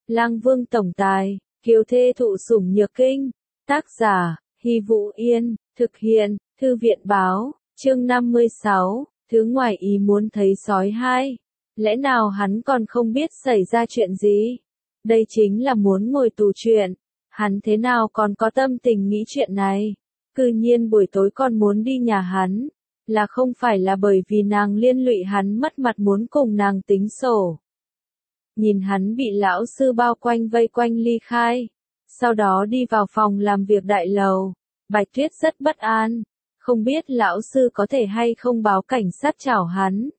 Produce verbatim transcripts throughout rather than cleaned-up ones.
Lang Vương tổng tài, kiều thê thụ sủng nhược kinh. Tác giả, Hy Vũ Yên, thực hiện, Thư viện báo, chương năm mươi sáu, thứ ngoài ý muốn thấy sói hai. Lẽ nào hắn còn không biết xảy ra chuyện gì? Đây chính là muốn ngồi tù chuyện. Hắn thế nào còn có tâm tình nghĩ chuyện này? Cư nhiên buổi tối còn muốn đi nhà hắn. Là không phải là bởi vì nàng liên lụy hắn mất mặt muốn cùng nàng tính sổ. Nhìn hắn bị lão sư bao quanh vây quanh ly khai. Sau đó đi vào phòng làm việc đại lầu. Bạch Tuyết rất bất an. Không biết lão sư có thể hay không báo cảnh sát chảo hắn.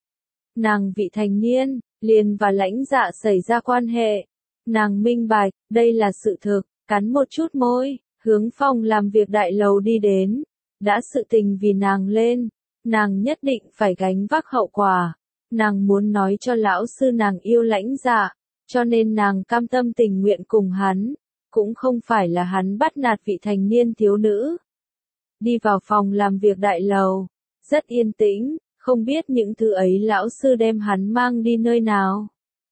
Nàng vị thành niên, liền và lãnh dạ xảy ra quan hệ. Nàng minh bạch, đây là sự thực, cắn một chút môi, hướng phòng làm việc đại lầu đi đến. Đã sự tình vì nàng lên, nàng nhất định phải gánh vác hậu quả. Nàng muốn nói cho lão sư nàng yêu lãnh dạ, cho nên nàng cam tâm tình nguyện cùng hắn, cũng không phải là hắn bắt nạt vị thành niên thiếu nữ. Đi vào phòng làm việc đại lầu, rất yên tĩnh, không biết những thứ ấy lão sư đem hắn mang đi nơi nào.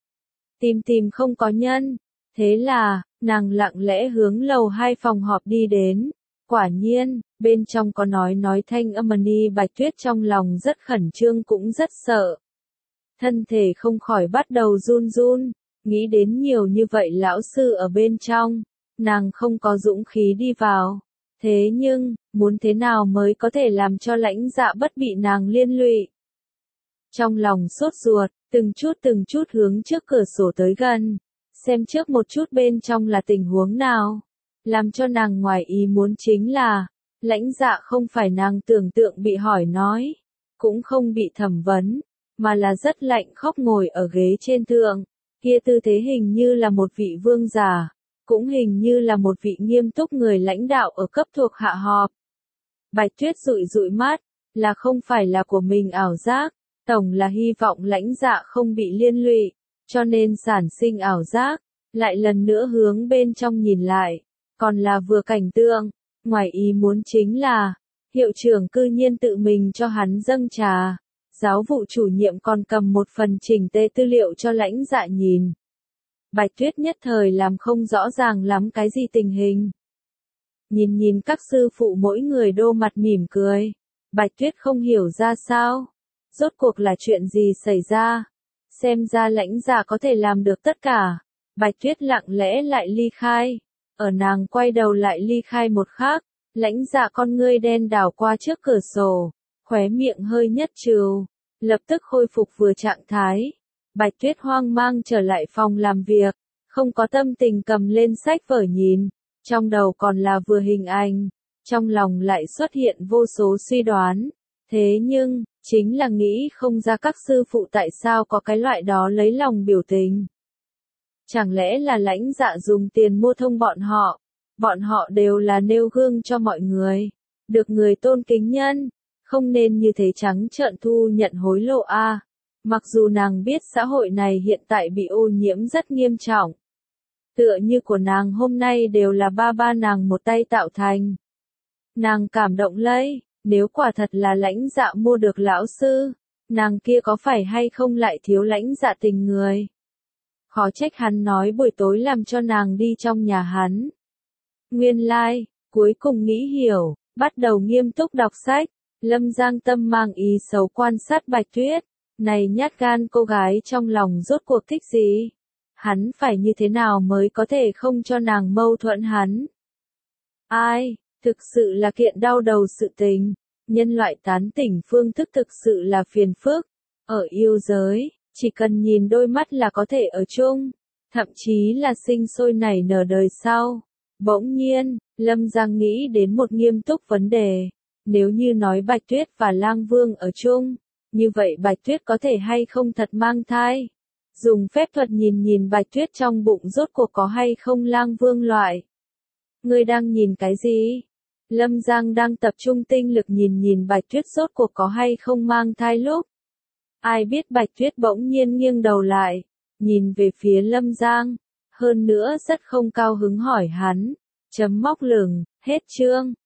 Tìm tìm không có nhân, thế là, nàng lặng lẽ hướng lầu hai phòng họp đi đến. Quả nhiên, bên trong có nói nói thanh âm ni. Bạch Tuyết trong lòng rất khẩn trương cũng rất sợ. Thân thể không khỏi bắt đầu run run, nghĩ đến nhiều như vậy lão sư ở bên trong, nàng không có dũng khí đi vào. Thế nhưng, muốn thế nào mới có thể làm cho lãnh dạ bất bị nàng liên lụy? Trong lòng sốt ruột, từng chút từng chút hướng trước cửa sổ tới gần, xem trước một chút bên trong là tình huống nào. Làm cho nàng ngoài ý muốn chính là, lãnh dạ không phải nàng tưởng tượng bị hỏi nói, cũng không bị thẩm vấn, mà là rất lạnh khóc ngồi ở ghế trên thượng, kia tư thế hình như là một vị vương giả, cũng hình như là một vị nghiêm túc người lãnh đạo ở cấp thuộc hạ họp. Bạch Tuyết dụi dụi mắt, là không phải là của mình ảo giác, tổng là hy vọng lãnh dạ không bị liên lụy, cho nên sản sinh ảo giác, lại lần nữa hướng bên trong nhìn lại, còn là vừa cảnh tượng, ngoài ý muốn chính là, hiệu trưởng cư nhiên tự mình cho hắn dâng trà. Giáo vụ chủ nhiệm còn cầm một phần chỉnh tề tư liệu cho lãnh dạ nhìn. Bạch Tuyết nhất thời làm không rõ ràng lắm cái gì tình hình. Nhìn nhìn các sư phụ mỗi người đô mặt mỉm cười. Bạch Tuyết không hiểu ra sao. Rốt cuộc là chuyện gì xảy ra. Xem ra lãnh dạ có thể làm được tất cả. Bạch Tuyết lặng lẽ lại ly khai. Ở nàng quay đầu lại ly khai một khắc. Lãnh dạ con ngươi đen đảo qua trước cửa sổ. Khóe miệng hơi nhất trừ, lập tức khôi phục vừa trạng thái. Bạch Tuyết hoang mang trở lại phòng làm việc, không có tâm tình cầm lên sách vở nhìn, trong đầu còn là vừa hình ảnh, trong lòng lại xuất hiện vô số suy đoán. Thế nhưng, chính là nghĩ không ra các sư phụ tại sao có cái loại đó lấy lòng biểu tình. Chẳng lẽ là lãnh dạ dùng tiền mua thông bọn họ, bọn họ đều là nêu gương cho mọi người, được người tôn kính nhân. Không nên như thế trắng trợn thu nhận hối lộ a. À. Mặc dù nàng biết xã hội này hiện tại bị ô nhiễm rất nghiêm trọng. Tựa như của nàng hôm nay đều là ba ba nàng một tay tạo thành. Nàng cảm động lấy, nếu quả thật là lãnh dạ mua được lão sư, nàng kia có phải hay không lại thiếu lãnh dạ tình người. Khó trách hắn nói buổi tối làm cho nàng đi trong nhà hắn. Nguyên lai, like, cuối cùng nghĩ hiểu, bắt đầu nghiêm túc đọc sách. Lâm Giang Tâm mang ý xấu quan sát Bạch Tuyết, này nhát gan cô gái trong lòng rốt cuộc thích gì? Hắn phải như thế nào mới có thể không cho nàng mâu thuẫn hắn? Ai, thực sự là kiện đau đầu sự tình, nhân loại tán tỉnh phương thức thực sự là phiền phức. Ở yêu giới, chỉ cần nhìn đôi mắt là có thể ở chung, thậm chí là sinh sôi nảy nở đời sau. Bỗng nhiên, Lâm Giang nghĩ đến một nghiêm túc vấn đề. Nếu như nói Bạch Tuyết và Lang Vương ở chung, như vậy Bạch Tuyết có thể hay không thật mang thai? Dùng phép thuật nhìn nhìn Bạch Tuyết trong bụng rốt cuộc có hay không Lang Vương loại. Ngươi đang nhìn cái gì? Lâm Giang đang tập trung tinh lực nhìn nhìn Bạch Tuyết rốt cuộc có hay không mang thai lúc. Ai biết Bạch Tuyết bỗng nhiên nghiêng đầu lại, nhìn về phía Lâm Giang, hơn nữa rất không cao hứng hỏi hắn, chấm móc lửng, hết chương.